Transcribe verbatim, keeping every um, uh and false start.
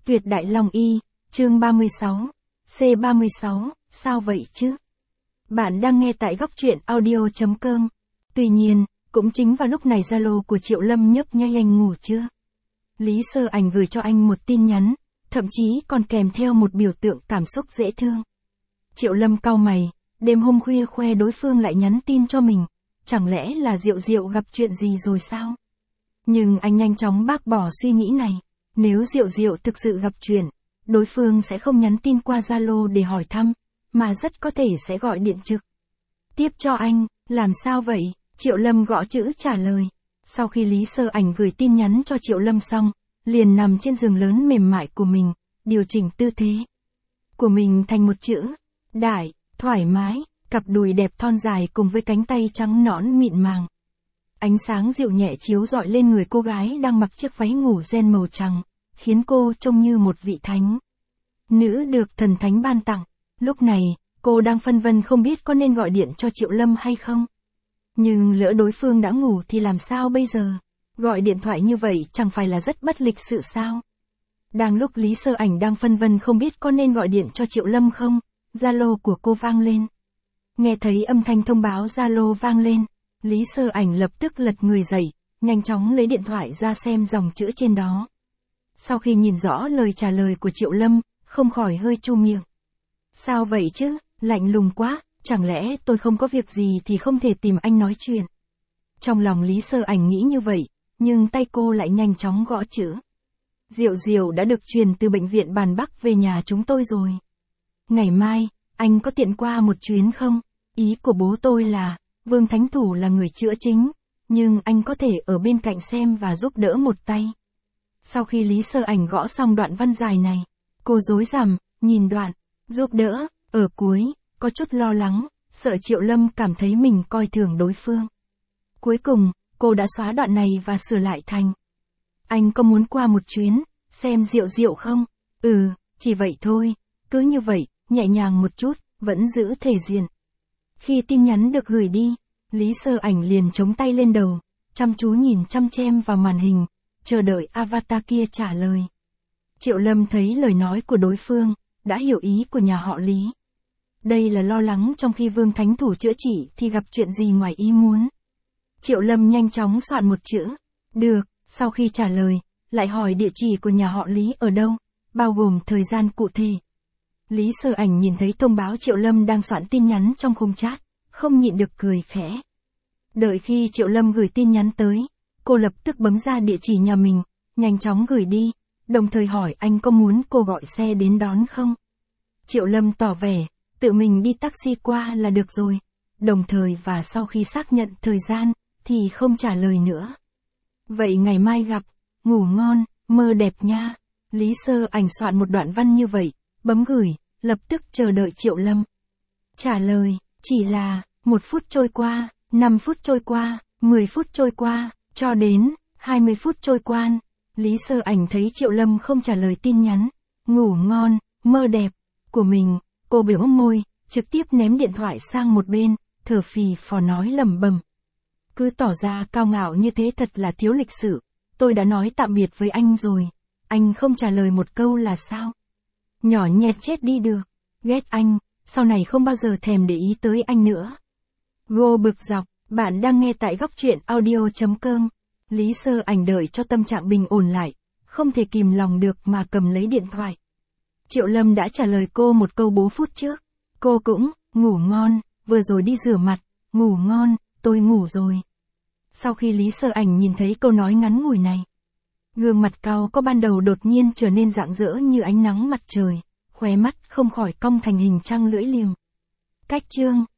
Tuyệt Đại Long Y, chương ba mươi sáu, C ba mươi sáu, sao vậy chứ? Bạn đang nghe tại góc truyện audio chấm com. Tuy nhiên, cũng chính vào lúc này Zalo của Triệu Lâm nhấp nháy. Anh ngủ chưa? Lý Sơ Ảnh gửi cho anh một tin nhắn, thậm chí còn kèm theo một biểu tượng cảm xúc dễ thương. Triệu Lâm cau mày, đêm hôm khuya khoe đối phương lại nhắn tin cho mình, chẳng lẽ là Diệu Diệu gặp chuyện gì rồi sao? Nhưng anh nhanh chóng bác bỏ suy nghĩ này, nếu Diệu Diệu thực sự gặp chuyện, đối phương sẽ không nhắn tin qua Zalo để hỏi thăm, mà rất có thể sẽ gọi điện trực tiếp cho anh. Làm sao vậy? Triệu Lâm gõ chữ trả lời. Sau khi Lý Sơ Ảnh gửi tin nhắn cho Triệu Lâm xong, liền nằm trên giường lớn mềm mại của mình, điều chỉnh tư thế của mình thành một chữ đại, thoải mái, cặp đùi đẹp thon dài cùng với cánh tay trắng nõn mịn màng. Ánh sáng dịu nhẹ chiếu rọi lên người cô gái đang mặc chiếc váy ngủ ren màu trắng, khiến cô trông như một vị thánh nữ được thần thánh ban tặng. Lúc này, cô đang phân vân không biết có nên gọi điện cho Triệu Lâm hay không. Nhưng lỡ đối phương đã ngủ thì làm sao bây giờ? Gọi điện thoại như vậy chẳng phải là rất bất lịch sự sao? Đang lúc Lý Sơ Ảnh đang phân vân không biết có nên gọi điện cho Triệu Lâm không, Zalo của cô vang lên. Nghe thấy âm thanh thông báo Zalo vang lên, Lý Sơ Ảnh lập tức lật người dậy, nhanh chóng lấy điện thoại ra xem dòng chữ trên đó. Sau khi nhìn rõ lời trả lời của Triệu Lâm, không khỏi hơi chu miệng. Sao vậy chứ, lạnh lùng quá, chẳng lẽ tôi không có việc gì thì không thể tìm anh nói chuyện? Trong lòng Lý Sơ Ảnh nghĩ như vậy, nhưng tay cô lại nhanh chóng gõ chữ. Diệu Diệu đã được truyền từ bệnh viện Bàn Bắc về nhà chúng tôi rồi. Ngày mai, anh có tiện qua một chuyến không? Ý của bố tôi là, Vương Thánh Thủ là người chữa chính, nhưng anh có thể ở bên cạnh xem và giúp đỡ một tay. Sau khi Lý Sơ Ảnh gõ xong đoạn văn dài này, cô rối rắm, nhìn đoạn giúp đỡ ở cuối, có chút lo lắng, sợ Triệu Lâm cảm thấy mình coi thường đối phương. Cuối cùng, cô đã xóa đoạn này và sửa lại thành: anh có muốn qua một chuyến, xem Diệu Diệu không? Ừ, chỉ vậy thôi, cứ như vậy, nhẹ nhàng một chút, vẫn giữ thể diện. Khi tin nhắn được gửi đi, Lý Sơ Ảnh liền chống tay lên đầu, chăm chú nhìn chăm chem vào màn hình, chờ đợi avatar kia trả lời. Triệu Lâm thấy lời nói của đối phương, đã hiểu ý của nhà họ Lý. Đây là lo lắng trong khi Vương Thánh Thủ chữa trị thì gặp chuyện gì ngoài ý muốn. Triệu Lâm nhanh chóng soạn một chữ được, sau khi trả lời, lại hỏi địa chỉ của nhà họ Lý ở đâu, bao gồm thời gian cụ thể. Lý Sơ Ảnh nhìn thấy thông báo Triệu Lâm đang soạn tin nhắn trong khung chat, không nhịn được cười khẽ. Đợi khi Triệu Lâm gửi tin nhắn tới, cô lập tức bấm ra địa chỉ nhà mình, nhanh chóng gửi đi, đồng thời hỏi anh có muốn cô gọi xe đến đón không. Triệu Lâm tỏ vẻ, tự mình đi taxi qua là được rồi, đồng thời và sau khi xác nhận thời gian, thì không trả lời nữa. Vậy ngày mai gặp, ngủ ngon, mơ đẹp nha. Lý Sơ Ảnh soạn một đoạn văn như vậy, bấm gửi, lập tức chờ đợi Triệu Lâm trả lời. Chỉ là, một phút trôi qua, năm phút trôi qua, mười phút trôi qua, cho đến hai mươi phút trôi qua. Lý Sơ Ảnh thấy Triệu Lâm không trả lời tin nhắn ngủ ngon, mơ đẹp của mình, cô biểu môi, trực tiếp ném điện thoại sang một bên, thở phì phò nói lẩm bẩm. Cứ tỏ ra cao ngạo như thế thật là thiếu lịch sự, tôi đã nói tạm biệt với anh rồi, anh không trả lời một câu là sao? Nhỏ nhẹt chết đi được, ghét anh, sau này không bao giờ thèm để ý tới anh nữa. Gô bực dọc, bạn đang nghe tại góc truyện audio chấm com. Lý Sơ Ảnh đợi cho tâm trạng bình ổn lại, không thể kìm lòng được mà cầm lấy điện thoại. Triệu Lâm đã trả lời cô một câu bốn phút trước. Cô cũng, ngủ ngon, vừa rồi đi rửa mặt, ngủ ngon, tôi ngủ rồi. Sau khi Lý Sơ Ảnh nhìn thấy câu nói ngắn ngủi này, gương mặt cau có ban đầu đột nhiên trở nên rạng rỡ như ánh nắng mặt trời, khóe mắt không khỏi cong thành hình trăng lưỡi liềm. Cách chương